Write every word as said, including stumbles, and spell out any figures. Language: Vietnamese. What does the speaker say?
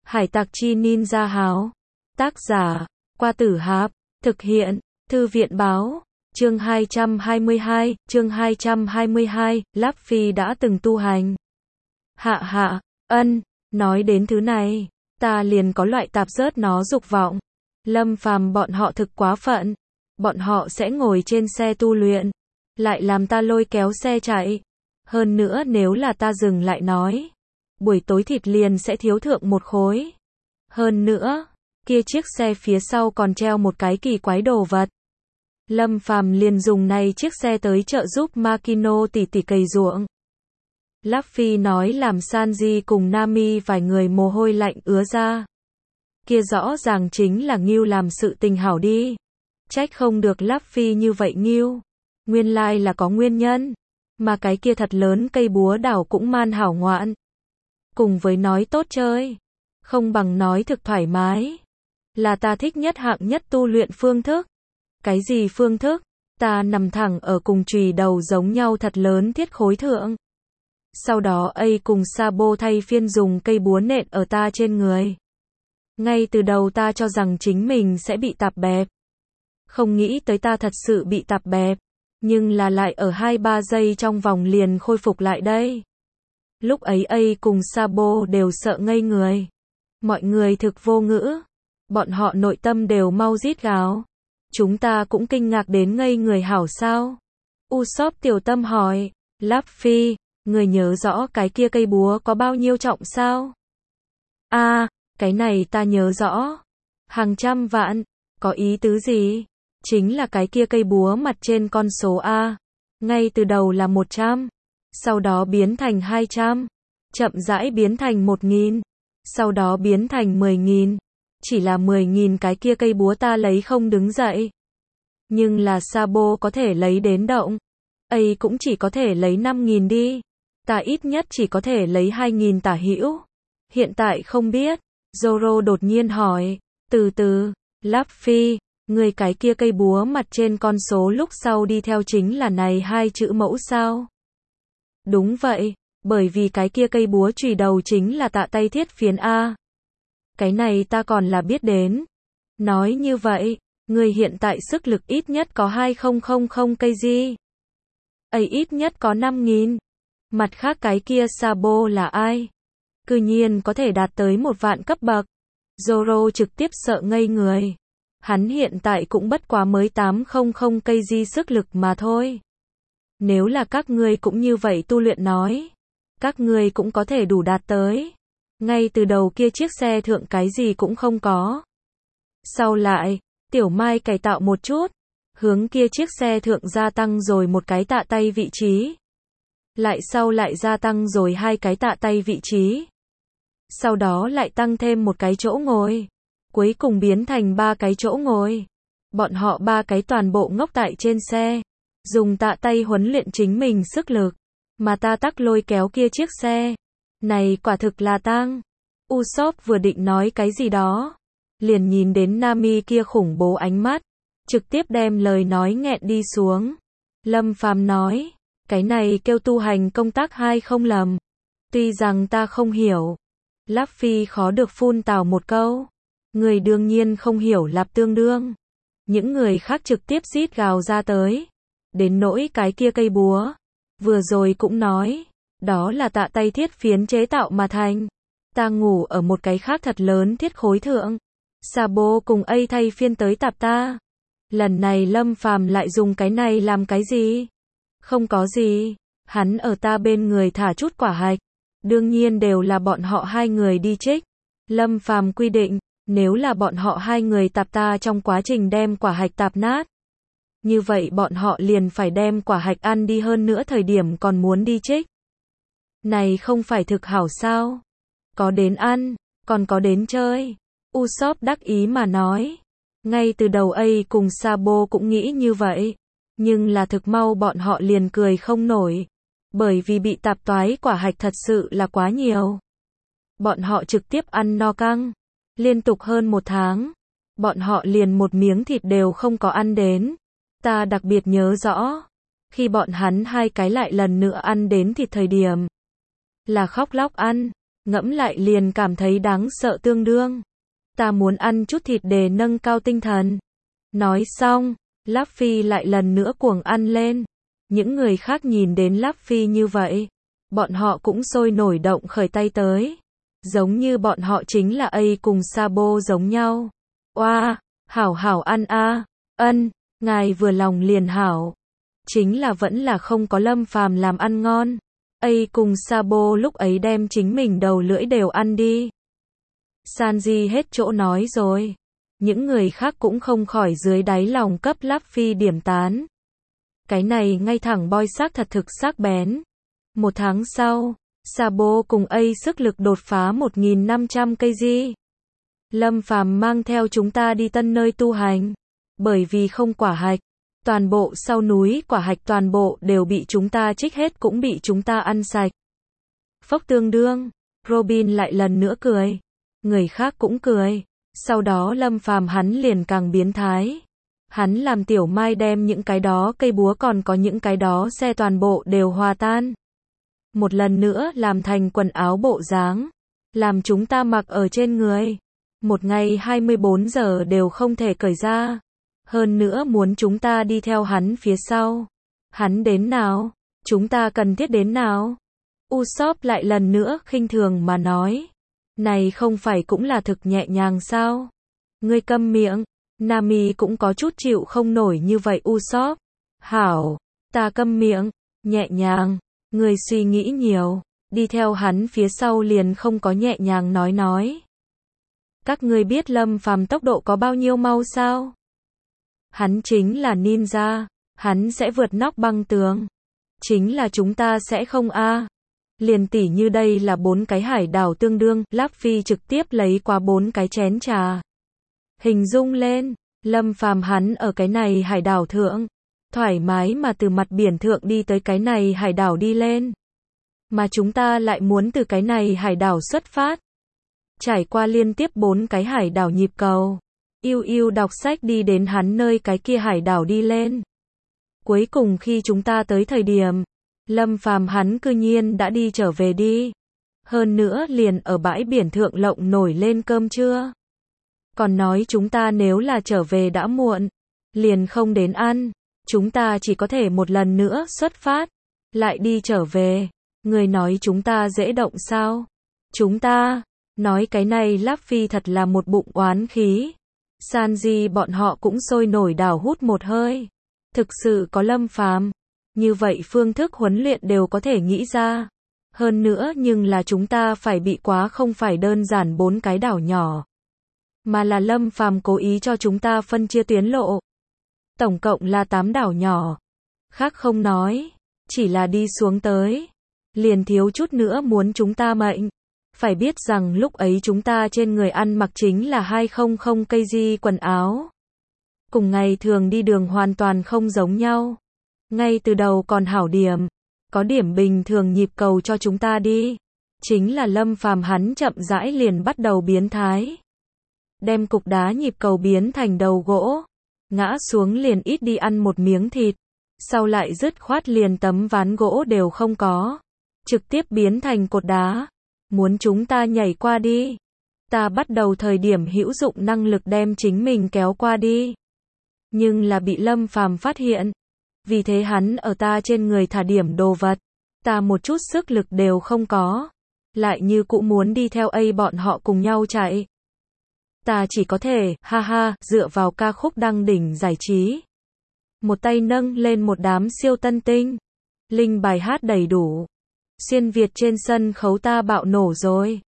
Hải tặc chi ninja háo. Tác giả, Qua Tử Hạp. Thực hiện, Thư viện báo. Chương hai trăm hai mươi hai, chương hai trăm hai mươi hai, Luffy đã từng tu hành. Hạ hạ, ân, nói đến thứ này, ta liền có loại tạp rớt nó dục vọng. Lâm Phàm bọn họ thực quá phận. Bọn họ sẽ ngồi trên xe tu luyện, lại làm ta lôi kéo xe chạy. Hơn nữa nếu là ta dừng lại nói, buổi tối thịt liền sẽ thiếu thượng một khối. Hơn nữa, kia chiếc xe phía sau còn treo một cái kỳ quái đồ vật. Lâm Phàm liền dùng này chiếc xe tới trợ giúp Makino tỉ tỉ cày ruộng. Luffy nói làm Sanji cùng Nami vài người mồ hôi lạnh ứa ra. Kia rõ ràng chính là Ngưu làm sự tình hảo đi. Trách không được Luffy như vậy Ngưu. Nguyên lai là có nguyên nhân. Mà cái kia thật lớn cây búa đảo cũng man hảo ngoạn. Cùng với nói tốt chơi, không bằng nói thực thoải mái. Là ta thích nhất hạng nhất tu luyện phương thức. Cái gì phương thức? Ta nằm thẳng ở cùng chùy đầu giống nhau thật lớn thiết khối thượng. Sau đó A cùng Sabo thay phiên dùng cây búa nện ở ta trên người. Ngay từ đầu ta cho rằng chính mình sẽ bị tạp bẹp. Không nghĩ tới ta thật sự bị tạp bẹp. Nhưng là lại ở hai ba giây trong vòng liền khôi phục lại đây. Lúc ấy A cùng Sabo đều sợ ngây người. Mọi người thực vô ngữ. Bọn họ nội tâm đều mau rít gào. Chúng ta cũng kinh ngạc đến ngây người hảo sao? Usopp tiểu tâm hỏi. Luffy, người nhớ rõ cái kia cây búa có bao nhiêu trọng sao? A, à, cái này ta nhớ rõ. Hàng trăm vạn. Có ý tứ gì? Chính là cái kia cây búa mặt trên con số A. Ngay từ đầu là một trăm. Sau đó biến thành hai trăm. Chậm rãi biến thành một nghìn. Sau đó biến thành mười nghìn. Chỉ là mười nghìn cái kia cây búa ta lấy không đứng dậy. Nhưng là Sabo có thể lấy đến động. A cũng chỉ có thể lấy năm nghìn đi. Ta ít nhất chỉ có thể lấy hai nghìn tả hữu. Hiện tại không biết. Zoro đột nhiên hỏi. Từ từ, Luffy, người cái kia cây búa mặt trên con số lúc sau đi theo chính là này hai chữ mẫu sao? Đúng vậy, bởi vì cái kia cây búa chùy đầu chính là tạ tay thiết phiến A. Cái này ta còn là biết đến. Nói như vậy, người hiện tại sức lực ít nhất có hai nghìn cây gì? A ít nhất có năm nghìn. Mặt khác cái kia Sabo là ai? Cư nhiên có thể đạt tới một vạn cấp bậc. Zoro trực tiếp sợ ngây người. Hắn hiện tại cũng bất quá mới tám nghìn cây di sức lực mà thôi. Nếu là các ngươi cũng như vậy tu luyện nói, các ngươi cũng có thể đủ đạt tới. Ngay từ đầu kia chiếc xe thượng cái gì cũng không có. Sau lại, Tiểu Mai cải tạo một chút, hướng kia chiếc xe thượng gia tăng rồi một cái tạ tay vị trí. Lại sau lại gia tăng rồi hai cái tạ tay vị trí. Sau đó lại tăng thêm một cái chỗ ngồi. Cuối cùng biến thành ba cái chỗ ngồi. Bọn họ ba cái toàn bộ ngốc tại trên xe. Dùng tạ tay huấn luyện chính mình sức lực. Mà ta tắc lôi kéo kia chiếc xe. Này quả thực là tang. Usopp vừa định nói cái gì đó. Liền nhìn đến Nami kia khủng bố ánh mắt. Trực tiếp đem lời nói nghẹn đi xuống. Lâm Phàm nói. Cái này kêu tu hành công tác hay không lầm. Tuy rằng ta không hiểu. Luffy khó được phun tào một câu. Người đương nhiên không hiểu lạp tương đương. Những người khác trực tiếp rít gào ra tới. Đến nỗi cái kia cây búa. Vừa rồi cũng nói. Đó là tạ tay thiết phiến chế tạo mà thành. Ta ngủ ở một cái khác thật lớn thiết khối thượng. Sabo cùng A thay phiên tới tạp ta. Lần này Lâm Phàm lại dùng cái này làm cái gì? Không có gì. Hắn ở ta bên người thả chút quả hạch. Đương nhiên đều là bọn họ hai người đi trích. Lâm Phàm quy định. Nếu là bọn họ hai người tạp ta trong quá trình đem quả hạch tạp nát. Như vậy bọn họ liền phải đem quả hạch ăn đi hơn nữa thời điểm còn muốn đi trích. Này không phải thực hảo sao? Có đến ăn, còn có đến chơi. Usopp đắc ý mà nói. Ngay từ đầu A cùng Sabo cũng nghĩ như vậy. Nhưng là thực mau bọn họ liền cười không nổi. Bởi vì bị tạp toái quả hạch thật sự là quá nhiều. Bọn họ trực tiếp ăn no căng. Liên tục hơn một tháng, bọn họ liền một miếng thịt đều không có ăn đến. Ta đặc biệt nhớ rõ, khi bọn hắn hai cái lại lần nữa ăn đến thịt thời điểm, là khóc lóc ăn, ngẫm lại liền cảm thấy đáng sợ tương đương. Ta muốn ăn chút thịt để nâng cao tinh thần. Nói xong, Luffy lại lần nữa cuồng ăn lên. Những người khác nhìn đến Luffy như vậy, bọn họ cũng sôi nổi động khởi tay tới. Giống như bọn họ chính là A cùng Sabo giống nhau. Oa, wow, hảo hảo ăn a, ân, ngài vừa lòng liền hảo. Chính là vẫn là không có Lâm Phàm làm ăn ngon. A cùng Sabo lúc ấy đem chính mình đầu lưỡi đều ăn đi. Sanji hết chỗ nói rồi. Những người khác cũng không khỏi dưới đáy lòng cấp Luffy điểm tán. Cái này ngay thẳng boy sắc thật thực sắc bén. Một tháng sau, Sabo cùng A sức lực đột phá một nghìn năm trăm cây di. Lâm Phàm mang theo chúng ta đi tân nơi tu hành. Bởi vì không quả hạch, toàn bộ sau núi quả hạch toàn bộ đều bị chúng ta trích hết cũng bị chúng ta ăn sạch. Phốc tương đương, Robin lại lần nữa cười. Người khác cũng cười. Sau đó Lâm Phàm hắn liền càng biến thái. Hắn làm Tiểu Mai đem những cái đó cây búa còn có những cái đó xe toàn bộ đều hòa tan. Một lần nữa làm thành quần áo bộ dáng. Làm chúng ta mặc ở trên người. Một ngày hai mươi bốn giờ đều không thể cởi ra. Hơn nữa muốn chúng ta đi theo hắn phía sau. Hắn đến nào? Chúng ta cần thiết đến nào? Usopp lại lần nữa khinh thường mà nói. Này không phải cũng là thực nhẹ nhàng sao? Ngươi câm miệng. Nami cũng có chút chịu không nổi như vậy Usopp. Hảo, ta câm miệng. Nhẹ nhàng. Ngươi suy nghĩ nhiều. Đi theo hắn phía sau liền không có nhẹ nhàng nói nói. Các ngươi biết Lâm Phàm tốc độ có bao nhiêu mau sao? Hắn chính là ninja. Hắn sẽ vượt nóc băng tường. Chính là chúng ta sẽ không a. À. Liền tỉ như đây là bốn cái hải đảo tương đương, Luffy trực tiếp lấy qua bốn cái chén trà. Hình dung lên, Lâm Phàm hắn ở cái này hải đảo thượng, thoải mái mà từ mặt biển thượng đi tới cái này hải đảo đi lên. Mà chúng ta lại muốn từ cái này hải đảo xuất phát. Trải qua liên tiếp bốn cái hải đảo nhịp cầu. Yêu yêu đọc sách đi đến hắn nơi cái kia hải đảo đi lên. Cuối cùng khi chúng ta tới thời điểm, Lâm Phàm hắn cư nhiên đã đi trở về đi. Hơn nữa liền ở bãi biển thượng lộng nổi lên cơm trưa. Còn nói chúng ta nếu là trở về đã muộn, liền không đến ăn. Chúng ta chỉ có thể một lần nữa xuất phát, lại đi trở về. Người nói chúng ta dễ động sao? Chúng ta, nói cái này Luffy thật là một bụng oán khí. Sanji bọn họ cũng sôi nổi đảo hút một hơi. Thực sự có Lâm Phàm như vậy phương thức huấn luyện đều có thể nghĩ ra. Hơn nữa nhưng là chúng ta phải bị quá không phải đơn giản bốn cái đảo nhỏ. Mà là Lâm Phàm cố ý cho chúng ta phân chia tuyến lộ. Tổng cộng là tám đảo nhỏ. Khác không nói. Chỉ là đi xuống tới. Liền thiếu chút nữa muốn chúng ta mệnh. Phải biết rằng lúc ấy chúng ta trên người ăn mặc chính là hai trăm cây di quần áo. Cùng ngày thường đi đường hoàn toàn không giống nhau. Ngay từ đầu còn hảo điểm, có điểm bình thường nhịp cầu cho chúng ta đi. Chính là Lâm Phàm hắn chậm rãi liền bắt đầu biến thái. Đem cục đá nhịp cầu biến thành đầu gỗ. Ngã xuống liền ít đi ăn một miếng thịt. Sau lại dứt khoát liền tấm ván gỗ đều không có. Trực tiếp biến thành cột đá. Muốn chúng ta nhảy qua đi. Ta bắt đầu thời điểm hữu dụng năng lực đem chính mình kéo qua đi. Nhưng là bị Lâm Phàm phát hiện. Vì thế hắn ở ta trên người thả điểm đồ vật. Ta một chút sức lực đều không có. Lại như cũ muốn đi theo A bọn họ cùng nhau chạy. Ta chỉ có thể, ha ha, dựa vào ca khúc đăng đỉnh giải trí. Một tay nâng lên một đám siêu tân tinh. Linh bài hát đầy đủ. Xuyên Việt trên sân khấu ta bạo nổ rồi.